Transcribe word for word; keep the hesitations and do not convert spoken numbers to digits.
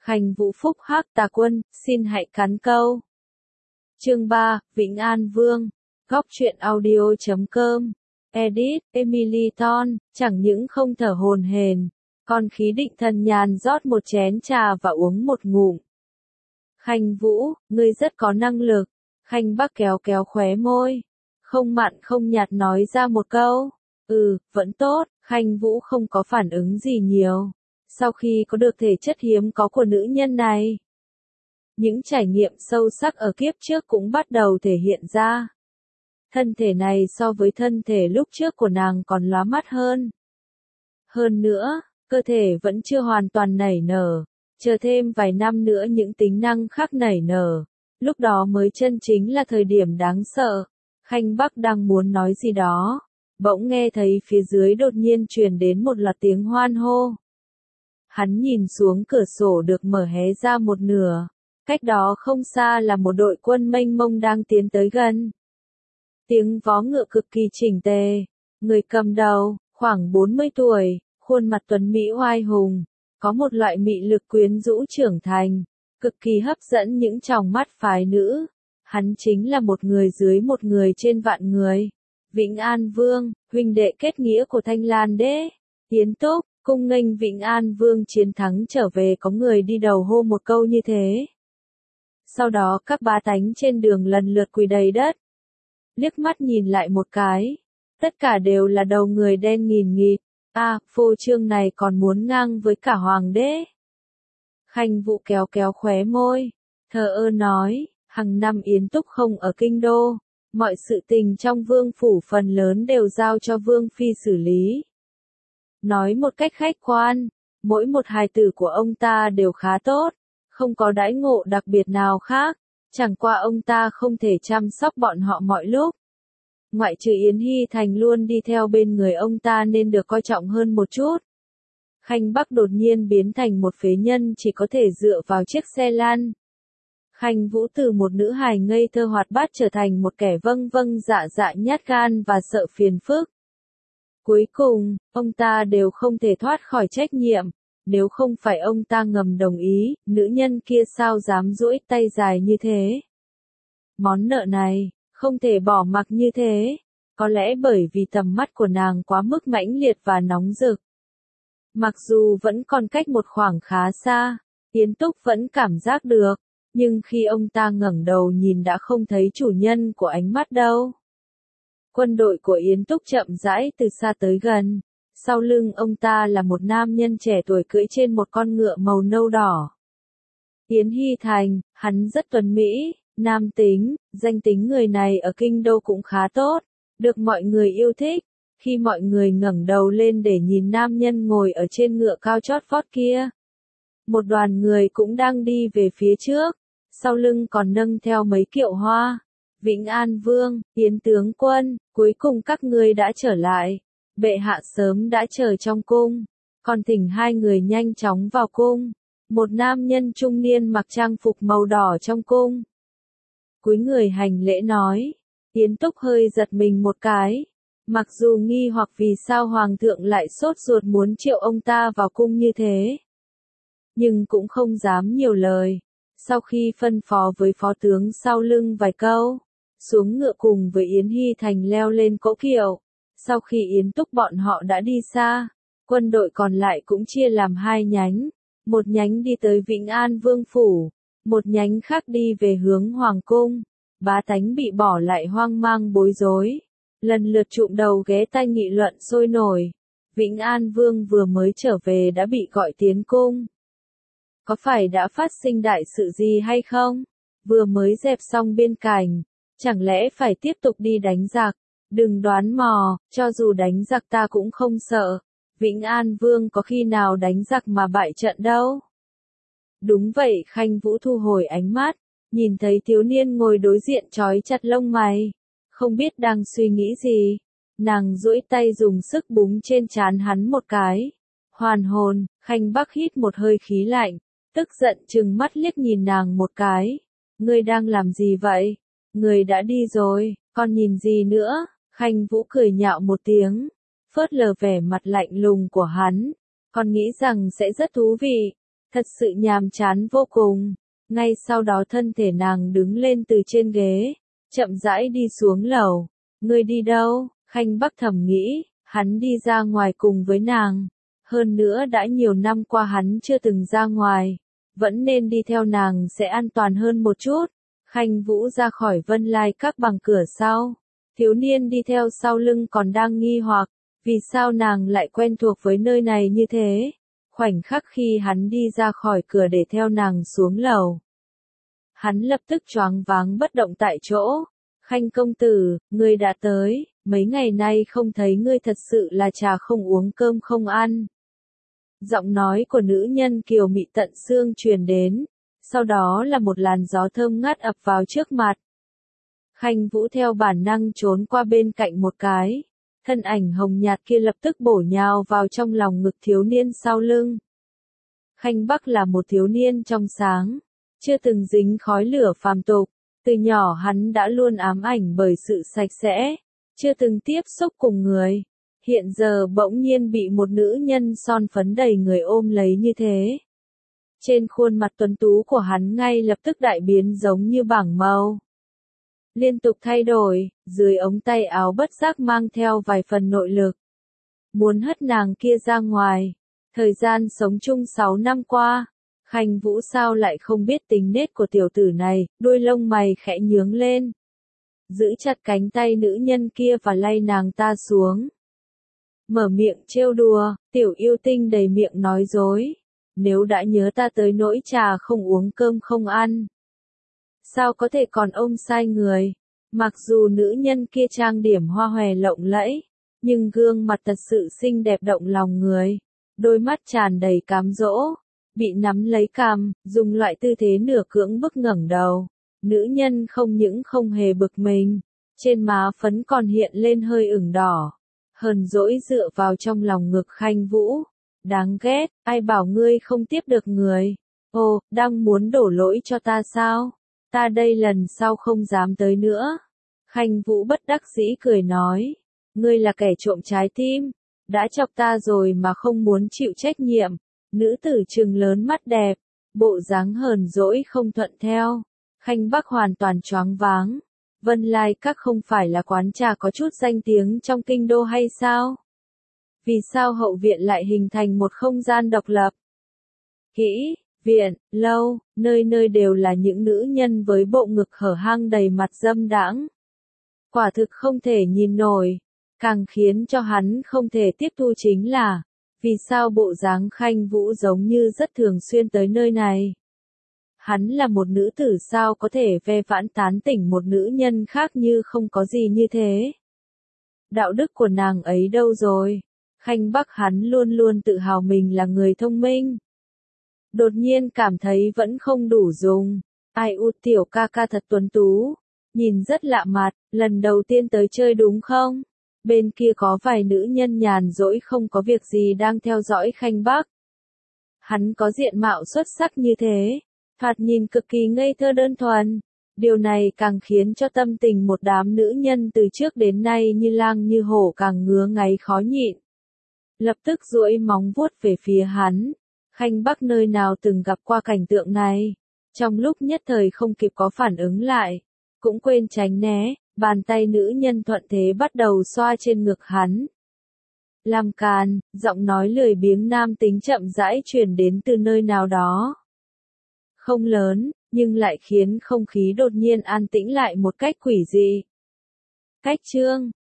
Khanh Vũ phúc hắc tà quân, xin hãy cắn câu. Chương ba, Vĩnh An Vương. Góc truyện audio chấm com. Edit, Emily Ton, chẳng những không thở hổn hển, còn khí định thần nhàn rót một chén trà và uống một ngụm. Khanh Vũ, ngươi rất có năng lực. Khanh Bắc kéo kéo khóe môi, không mặn không nhạt nói ra một câu. Ừ, vẫn tốt. Khanh Vũ không có phản ứng gì nhiều. Sau khi có được thể chất hiếm có của nữ nhân này, những trải nghiệm sâu sắc ở kiếp trước cũng bắt đầu thể hiện ra. Thân thể này so với thân thể lúc trước của nàng còn lóa mắt hơn. Hơn nữa, cơ thể vẫn chưa hoàn toàn nảy nở, chờ thêm vài năm nữa những tính năng khác nảy nở, lúc đó mới chân chính là thời điểm đáng sợ. Khanh Bắc đang muốn nói gì đó, bỗng nghe thấy phía dưới đột nhiên truyền đến một loạt tiếng hoan hô. Hắn nhìn xuống cửa sổ được mở hé ra một nửa, cách đó không xa là một đội quân mênh mông đang tiến tới gần. Tiếng vó ngựa cực kỳ chỉnh tề, người cầm đầu, khoảng bốn mươi tuổi, khuôn mặt tuấn mỹ oai hùng, có một loại mị lực quyến rũ trưởng thành, cực kỳ hấp dẫn những tròng mắt phái nữ. Hắn chính là một người dưới một người trên vạn người. Vĩnh An Vương, huynh đệ kết nghĩa của Thanh Lan Đế. Yến Túc, cung nghênh Vĩnh An Vương chiến thắng trở về, có người đi đầu hô một câu như thế. Sau đó các bá tánh trên đường lần lượt quỳ đầy đất. Liếc mắt nhìn lại một cái, tất cả đều là đầu người đen nghìn nghịt. A, à, phô trương này còn muốn ngang với cả hoàng đế. Khanh Vũ kéo kéo khóe môi, thờ ơ nói, hàng năm Yến Túc không ở kinh đô, mọi sự tình trong vương phủ phần lớn đều giao cho vương phi xử lý. Nói một cách khách quan, mỗi một hài tử của ông ta đều khá tốt, không có đãi ngộ đặc biệt nào khác, chẳng qua ông ta không thể chăm sóc bọn họ mọi lúc. Ngoại trừ Yến Hy Thành luôn đi theo bên người ông ta nên được coi trọng hơn một chút. Khanh Bắc đột nhiên biến thành một phế nhân chỉ có thể dựa vào chiếc xe lăn. Khanh Vũ từ một nữ hài ngây thơ hoạt bát trở thành một kẻ vâng vâng dạ dạ nhát gan và sợ phiền phức. Cuối cùng, ông ta đều không thể thoát khỏi trách nhiệm, nếu không phải ông ta ngầm đồng ý, nữ nhân kia sao dám duỗi tay dài như thế. Món nợ này, không thể bỏ mặc như thế, có lẽ bởi vì tầm mắt của nàng quá mức mãnh liệt và nóng rực. Mặc dù vẫn còn cách một khoảng khá xa, Yến Túc vẫn cảm giác được, nhưng khi ông ta ngẩng đầu nhìn đã không thấy chủ nhân của ánh mắt đâu. Quân đội của Yến Túc chậm rãi từ xa tới gần, sau lưng ông ta là một nam nhân trẻ tuổi cưỡi trên một con ngựa màu nâu đỏ. Yến Hy Thành, hắn rất tuấn mỹ, nam tính, danh tính người này ở kinh đô cũng khá tốt, được mọi người yêu thích. Khi mọi người ngẩng đầu lên để nhìn nam nhân ngồi ở trên ngựa cao chót vót kia, một đoàn người cũng đang đi về phía trước, sau lưng còn nâng theo mấy kiệu hoa. Vĩnh An Vương, Yến tướng quân, cuối cùng các ngươi đã trở lại. Bệ hạ sớm đã chờ trong cung, còn thỉnh hai người nhanh chóng vào cung. Một nam nhân trung niên mặc trang phục màu đỏ trong cung, cúi người hành lễ nói. Yến Túc hơi giật mình một cái, mặc dù nghi hoặc vì sao hoàng thượng lại sốt ruột muốn triệu ông ta vào cung như thế, nhưng cũng không dám nhiều lời. Sau khi phân phó với phó tướng sau lưng vài câu, xuống ngựa cùng với Yến Hy Thành leo lên cỗ kiệu. Sau khi Yến Túc bọn họ đã đi xa, quân đội còn lại cũng chia làm hai nhánh, một nhánh đi tới Vĩnh An Vương phủ, một nhánh khác đi về hướng hoàng cung. Bá tánh bị bỏ lại hoang mang bối rối, lần lượt trụm đầu ghé tai nghị luận sôi nổi. Vĩnh An Vương vừa mới trở về đã bị gọi tiến cung. Có phải đã phát sinh đại sự gì hay không? Vừa mới dẹp xong biên cảnh, chẳng lẽ phải tiếp tục đi đánh giặc? Đừng đoán mò, cho dù đánh giặc ta cũng không sợ. Vĩnh An Vương có khi nào đánh giặc mà bại trận đâu. Đúng vậy, Khanh Vũ thu hồi ánh mắt, nhìn thấy thiếu niên ngồi đối diện trói chặt lông mày, không biết đang suy nghĩ gì. Nàng duỗi tay dùng sức búng trên trán hắn một cái. Hoàn hồn, Khanh Bắc hít một hơi khí lạnh, tức giận trừng mắt liếc nhìn nàng một cái. Ngươi đang làm gì vậy? Người đã đi rồi, còn nhìn gì nữa? Khanh Vũ cười nhạo một tiếng, phớt lờ vẻ mặt lạnh lùng của hắn, còn nghĩ rằng sẽ rất thú vị. Thật sự nhàm chán vô cùng. Ngay sau đó thân thể nàng đứng lên từ trên ghế, chậm rãi đi xuống lầu. Ngươi đi đâu? Khanh Bắc thầm nghĩ, hắn đi ra ngoài cùng với nàng. Hơn nữa đã nhiều năm qua hắn chưa từng ra ngoài, vẫn nên đi theo nàng sẽ an toàn hơn một chút. Khanh Vũ ra khỏi Vân Lai Các bằng cửa sau. Thiếu niên đi theo sau lưng còn đang nghi hoặc, vì sao nàng lại quen thuộc với nơi này như thế. Khoảnh khắc khi hắn đi ra khỏi cửa để theo nàng xuống lầu, hắn lập tức choáng váng bất động tại chỗ. Khanh công tử, ngươi đã tới, mấy ngày nay không thấy ngươi thật sự là trà không uống cơm không ăn. Giọng nói của nữ nhân kiều mị tận xương truyền đến, sau đó là một làn gió thơm ngát ập vào trước mặt. Khanh Vũ theo bản năng trốn qua bên cạnh một cái, thân ảnh hồng nhạt kia lập tức bổ nhào vào trong lòng ngực thiếu niên sau lưng. Khanh Bắc là một thiếu niên trong sáng, chưa từng dính khói lửa phàm tục, từ nhỏ hắn đã luôn ám ảnh bởi sự sạch sẽ, chưa từng tiếp xúc cùng người. Hiện giờ bỗng nhiên bị một nữ nhân son phấn đầy người ôm lấy như thế. Trên khuôn mặt tuấn tú của hắn ngay lập tức đại biến giống như bảng màu. Liên tục thay đổi, dưới ống tay áo bất giác mang theo vài phần nội lực. Muốn hất nàng kia ra ngoài. Thời gian sống chung sáu năm qua, Khanh Vũ sao lại không biết tính nết của tiểu tử này, đuôi lông mày khẽ nhướng lên. Giữ chặt cánh tay nữ nhân kia và lay nàng ta xuống. Mở miệng trêu đùa, tiểu yêu tinh đầy miệng nói dối. Nếu đã nhớ ta tới nỗi trà không uống cơm không ăn, sao có thể còn ôm sai người. Mặc dù nữ nhân kia trang điểm hoa hòe lộng lẫy, nhưng gương mặt thật sự xinh đẹp động lòng người. Đôi mắt tràn đầy cám dỗ, bị nắm lấy cằm, dùng loại tư thế nửa cưỡng bức ngẩng đầu. Nữ nhân không những không hề bực mình, trên má phấn còn hiện lên hơi ửng đỏ. Hờn dỗi dựa vào trong lòng ngực Khanh Vũ. Đáng ghét, ai bảo ngươi không tiếp được người. Ồ, đang muốn đổ lỗi cho ta sao? Ta đây lần sau không dám tới nữa. Khanh Vũ bất đắc dĩ cười nói. Ngươi là kẻ trộm trái tim. Đã chọc ta rồi mà không muốn chịu trách nhiệm. Nữ tử trừng lớn mắt đẹp. Bộ dáng hờn dỗi không thuận theo. Khanh Bắc hoàn toàn choáng váng. Vân Lai Các không phải là quán trà có chút danh tiếng trong kinh đô hay sao? Vì sao hậu viện lại hình thành một không gian độc lập? Kỹ, viện, lâu, nơi nơi đều là những nữ nhân với bộ ngực hở hang đầy mặt dâm đãng. Quả thực không thể nhìn nổi. Càng khiến cho hắn không thể tiếp thu chính là, vì sao bộ dáng Khanh Vũ giống như rất thường xuyên tới nơi này. Hắn là một nữ tử sao có thể ve vãn tán tỉnh một nữ nhân khác như không có gì như thế. Đạo đức của nàng ấy đâu rồi? Khanh Bắc hắn luôn luôn tự hào mình là người thông minh. Đột nhiên cảm thấy vẫn không đủ dùng. Ai u tiểu ca ca thật tuấn tú. Nhìn rất lạ mặt, lần đầu tiên tới chơi đúng không? Bên kia có vài nữ nhân nhàn rỗi không có việc gì đang theo dõi Khanh Bắc. Hắn có diện mạo xuất sắc như thế, thoạt nhìn cực kỳ ngây thơ đơn thuần. Điều này càng khiến cho tâm tình một đám nữ nhân từ trước đến nay như lang như hổ càng ngứa ngáy khó nhịn. Lập tức duỗi móng vuốt về phía hắn. Khanh Bắc nơi nào từng gặp qua cảnh tượng này. Trong lúc nhất thời không kịp có phản ứng lại, cũng quên tránh né, bàn tay nữ nhân thuận thế bắt đầu xoa trên ngực hắn. Làm càn, giọng nói lười biếng nam tính chậm rãi truyền đến từ nơi nào đó. Không lớn, nhưng lại khiến không khí đột nhiên an tĩnh lại một cách quỷ dị. Cách chương